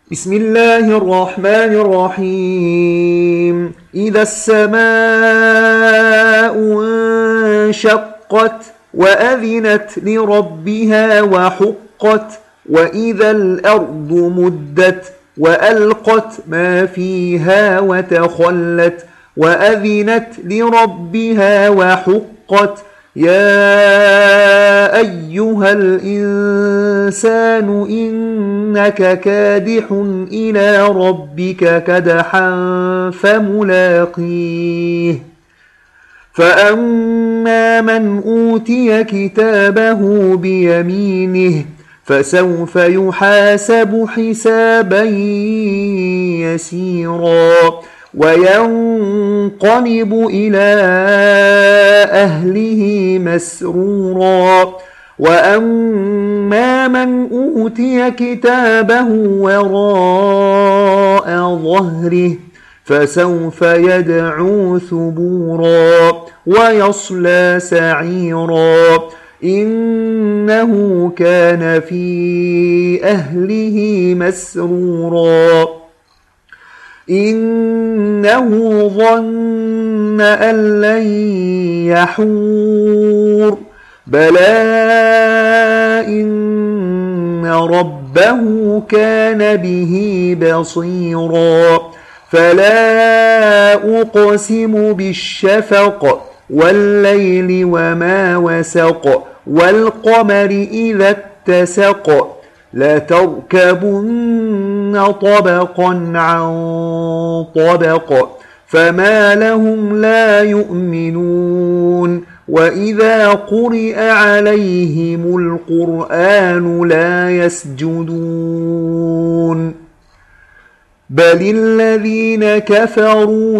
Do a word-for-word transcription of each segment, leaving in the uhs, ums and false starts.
بسم الله الرحمن الرحيم. إذا السماء انشقت وأذنت لربها وحقت وإذا الأرض مدت وألقت ما فيها وتخلت وأذنت لربها وحقت يا أيها الإنسان إنك كادح إلى ربك كدحا فملاقيه فأما من أوتي كتابه بيمينه فسوف يحاسب حسابا يسيرا وينقلب إلى أهله مسرورا وأما من أوتي كتابه وراء ظهره فسوف يدعو ثبورا ويصلى سعيرا إنه كان في أهله مسرورا إنه ظن أن لن يحور بلى إن ربه كان به بصيرا فلا أقسم بالشفق والليل وما وسق والقمر إذا اتسق لتركبن طبقا عن طبق فما لهم لا يؤمنون وإذا قرئ عليهم القرآن لا يسجدون بل الذين كفروا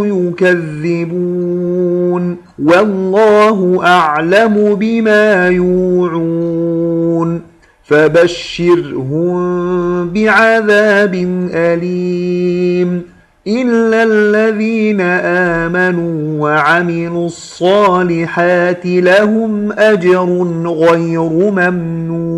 يكذبون والله أعلم بما يوعون فبشرهم بعذاب أليم إلا الذين آمنوا وعملوا الصالحات لهم أجر غير ممنون.